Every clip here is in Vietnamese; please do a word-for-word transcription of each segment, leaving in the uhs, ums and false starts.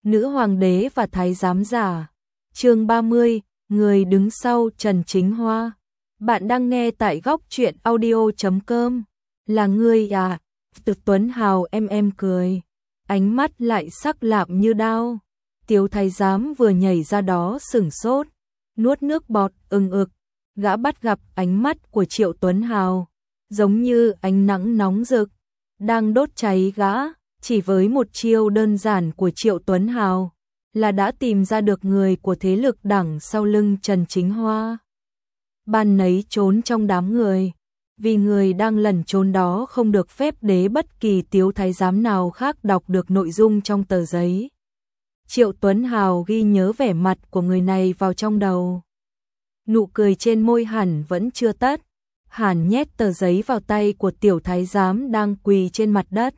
Nữ hoàng đế và thái giám giả. Chương ba mươi, người đứng sau Trần Chính Hoa. Bạn đang nghe tại góc truyện audio chấm com. Là ngươi à? Từ Tuấn Hào em em cười, ánh mắt lại sắc lạm như đao. Tiếu thái giám vừa nhảy ra đó sửng sốt, nuốt nước bọt ừng ực. Gã bắt gặp ánh mắt của Triệu Tuấn Hào, giống như ánh nắng nóng rực đang đốt cháy gã. Chỉ với một chiêu đơn giản của Triệu Tuấn Hào là đã tìm ra được người của thế lực đằng sau lưng Trần Chính Hoa. Ban nấy trốn trong đám người, vì người đang lẩn trốn đó không được phép để bất kỳ tiếu thái giám nào khác đọc được nội dung trong tờ giấy. Triệu Tuấn Hào ghi nhớ vẻ mặt của người này vào trong đầu. Nụ cười trên môi hẳn vẫn chưa tắt. Hàn nhét tờ giấy vào tay của tiểu thái giám đang quỳ trên mặt đất,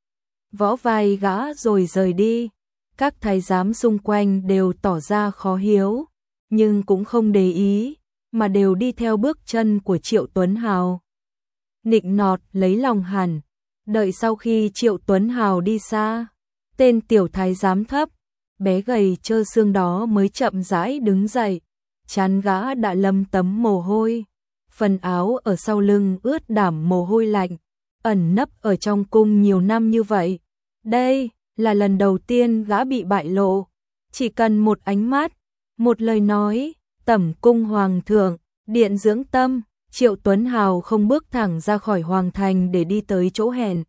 võ vai gã rồi rời đi. Các thái giám xung quanh đều tỏ ra khó hiếu, nhưng cũng không để ý, mà đều đi theo bước chân của Triệu Tuấn Hào. Nịnh nọt lấy lòng hẳn. Đợi sau khi Triệu Tuấn Hào đi xa, tên tiểu thái giám thấp, bé gầy trơ xương đó mới chậm rãi đứng dậy. Trán gã đã lấm tấm mồ hôi, phần áo ở sau lưng ướt đẫm mồ hôi lạnh. Ẩn nấp ở trong cung nhiều năm như vậy, đây là lần đầu tiên gã bị bại lộ. Chỉ cần một ánh mắt, một lời nói, tẩm cung hoàng thượng, điện dưỡng tâm, Triệu Tuấn Hào không bước thẳng ra khỏi hoàng thành để đi tới chỗ hẹn.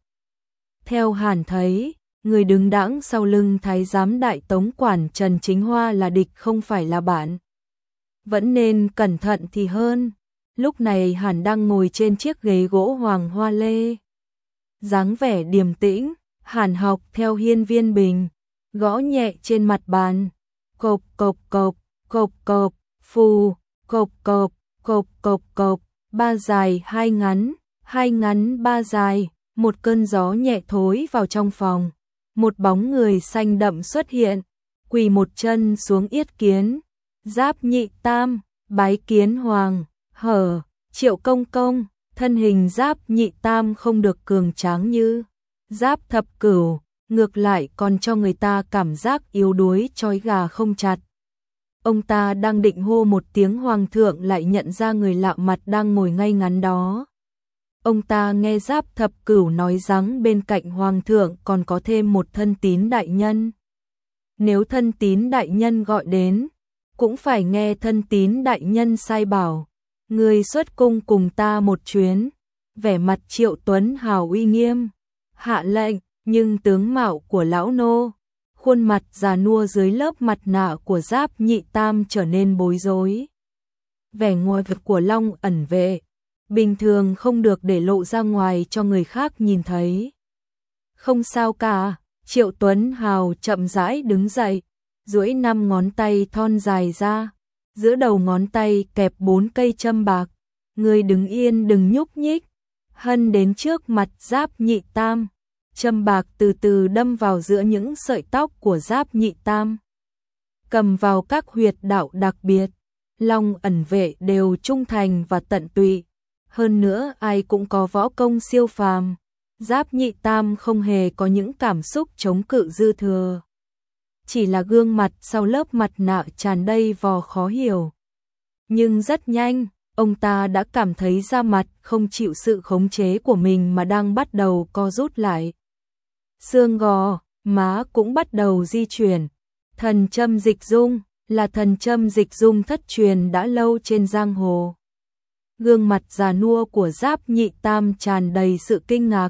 Theo Hàn thấy, người đứng đẵng sau lưng thái giám đại tống quản Trần Chính Hoa là địch không phải là bạn. Vẫn nên cẩn thận thì hơn. Lúc này Hàn đang ngồi trên chiếc ghế gỗ hoàng hoa lê, dáng vẻ điềm tĩnh. Hàn học theo hiên viên bình, gõ nhẹ trên mặt bàn. Cộp cộp cộp, cộp cộp, phù, cộp cộp, cộp cộp cộp, ba dài hai ngắn, hai ngắn ba dài. Một cơn gió nhẹ thối vào trong phòng, một bóng người xanh đậm xuất hiện, quỳ một chân xuống yết kiến. Giáp Nhị Tam, bái kiến hoàng. Hở, Triệu công công. Thân hình Giáp Nhị Tam không được cường tráng như Giáp Thập Cửu, ngược lại còn cho người ta cảm giác yếu đuối trói gà không chặt. Ông ta đang định hô một tiếng hoàng thượng lại nhận ra người lạ mặt đang ngồi ngay ngắn đó. Ông ta nghe Giáp Thập Cửu nói rằng bên cạnh hoàng thượng còn có thêm một thân tín đại nhân. Nếu thân tín đại nhân gọi đến, cũng phải nghe thân tín đại nhân sai bảo, người xuất cung cùng ta một chuyến. Vẻ mặt Triệu Tuấn Hào uy nghiêm, hạ lệnh, nhưng tướng mạo của lão nô, khuôn mặt già nua dưới lớp mặt nạ của Giáp Nhị Tam trở nên bối rối. Vẻ ngoài vật của Long ẩn vệ, bình thường không được để lộ ra ngoài cho người khác nhìn thấy. Không sao cả, Triệu Tuấn Hào chậm rãi đứng dậy, duỗi năm ngón tay thon dài ra, giữa đầu ngón tay kẹp bốn cây châm bạc. Người đứng yên đừng nhúc nhích. Hân đến trước mặt Giáp Nhị Tam, châm bạc từ từ đâm vào giữa những sợi tóc của Giáp Nhị Tam, cầm vào các huyệt đạo đặc biệt. Long ẩn vệ đều trung thành và tận tụy, hơn nữa ai cũng có võ công siêu phàm. Giáp Nhị Tam không hề có những cảm xúc chống cự dư thừa, chỉ là gương mặt sau lớp mặt nạ tràn đầy vò khó hiểu. Nhưng rất nhanh, ông ta đã cảm thấy da mặt không chịu sự khống chế của mình mà đang bắt đầu co rút lại. Xương gò, má cũng bắt đầu di chuyển. Thần châm dịch dung là thần châm dịch dung thất truyền đã lâu trên giang hồ. Gương mặt già nua của Giáp Nhị Tam tràn đầy sự kinh ngạc.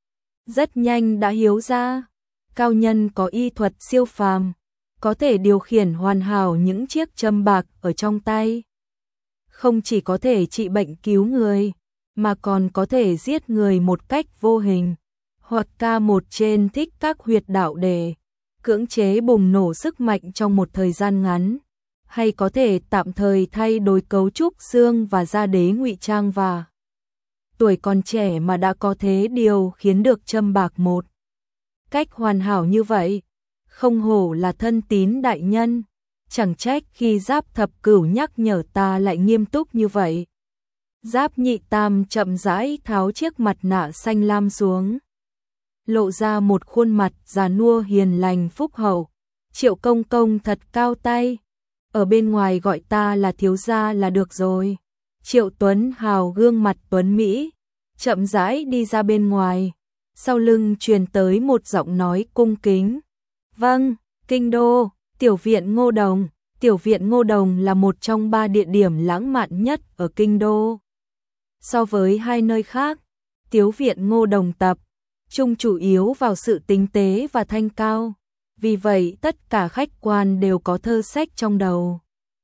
Rất nhanh đã hiểu ra, cao nhân có y thuật siêu phàm, có thể điều khiển hoàn hảo những chiếc châm bạc ở trong tay. Không chỉ có thể trị bệnh cứu người, mà còn có thể giết người một cách vô hình, hoặc ca một trên thích các huyệt đạo để cưỡng chế bùng nổ sức mạnh trong một thời gian ngắn, hay có thể tạm thời thay đổi cấu trúc xương và da đế ngụy trang và tuổi còn trẻ mà đã có thế điều khiến được châm bạc một cách hoàn hảo như vậy. Không hổ là thân tín đại nhân, chẳng trách khi Giáp Thập Cửu nhắc nhở ta lại nghiêm túc như vậy. Giáp Nhị Tam chậm rãi tháo chiếc mặt nạ xanh lam xuống, lộ ra một khuôn mặt già nua hiền lành phúc hậu. Triệu công công thật cao tay, ở bên ngoài gọi ta là thiếu gia là được rồi. Triệu Tuấn Hào gương mặt tuấn Mỹ, chậm rãi đi ra bên ngoài, sau lưng truyền tới một giọng nói cung kính. Vâng, kinh đô, tiểu viện Ngô Đồng. Tiểu viện Ngô Đồng là một trong ba địa điểm lãng mạn nhất ở kinh đô. So với hai nơi khác, tiểu viện Ngô Đồng tập trung chủ yếu vào sự tinh tế và thanh cao. Vì vậy tất cả khách quan đều có thơ sách trong đầu,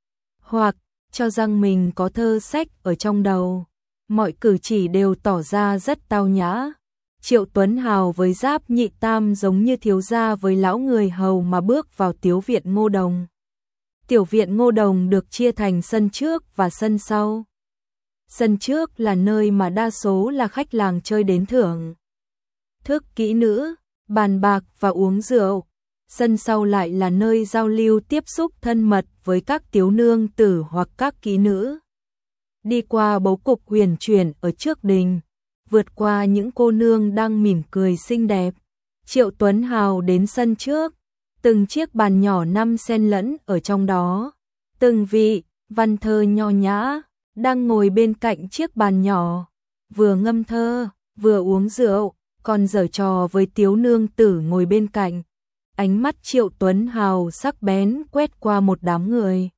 hoặc cho rằng mình có thơ sách ở trong đầu. Mọi cử chỉ đều tỏ ra rất tao nhã. Triệu Tuấn Hào với Giáp Nhị Tam giống như thiếu gia với lão người hầu mà bước vào tiểu viện Ngô Đồng. Tiểu viện Ngô Đồng được chia thành sân trước và sân sau. Sân trước là nơi mà đa số là khách làng chơi đến thưởng thức kỹ nữ, bàn bạc và uống rượu. Sân sau lại là nơi giao lưu tiếp xúc thân mật với các tiểu nương tử hoặc các kỹ nữ. Đi qua bố cục huyền chuyển ở trước đình, vượt qua những cô nương đang mỉm cười xinh đẹp, Triệu Tuấn Hào đến sân trước. Từng chiếc bàn nhỏ năm xen lẫn ở trong đó, từng vị văn thơ nho nhã đang ngồi bên cạnh chiếc bàn nhỏ, vừa ngâm thơ, vừa uống rượu, còn giở trò với tiểu nương tử ngồi bên cạnh. Ánh mắt Triệu Tuấn Hào sắc bén quét qua một đám người.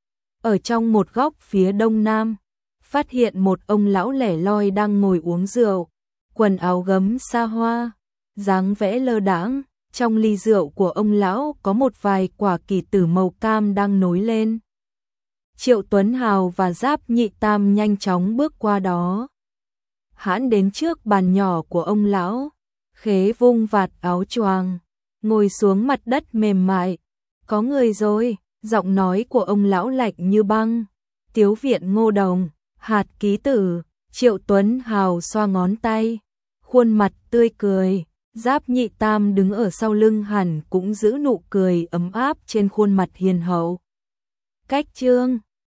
Ở trong một góc phía đông nam, phát hiện một ông lão lẻ loi đang ngồi uống rượu, quần áo gấm xa hoa, dáng vẻ lơ đãng. Trong ly rượu của ông lão có một vài quả kỳ tử màu cam đang nối lên. Triệu Tuấn Hào và Giáp Nhị Tam nhanh chóng bước qua đó. Hãn đến trước bàn nhỏ của ông lão, khế vung vạt áo choàng, ngồi xuống mặt đất mềm mại. Có người rồi, giọng nói của ông lão lạnh như băng. Tiểu viện Ngô Đồng, hạt ký tử. Triệu Tuấn Hào xoa ngón tay, khuôn mặt tươi cười. Giáp Nhị Tam đứng ở sau lưng hẳn cũng giữ nụ cười ấm áp trên khuôn mặt hiền hậu. Cách chương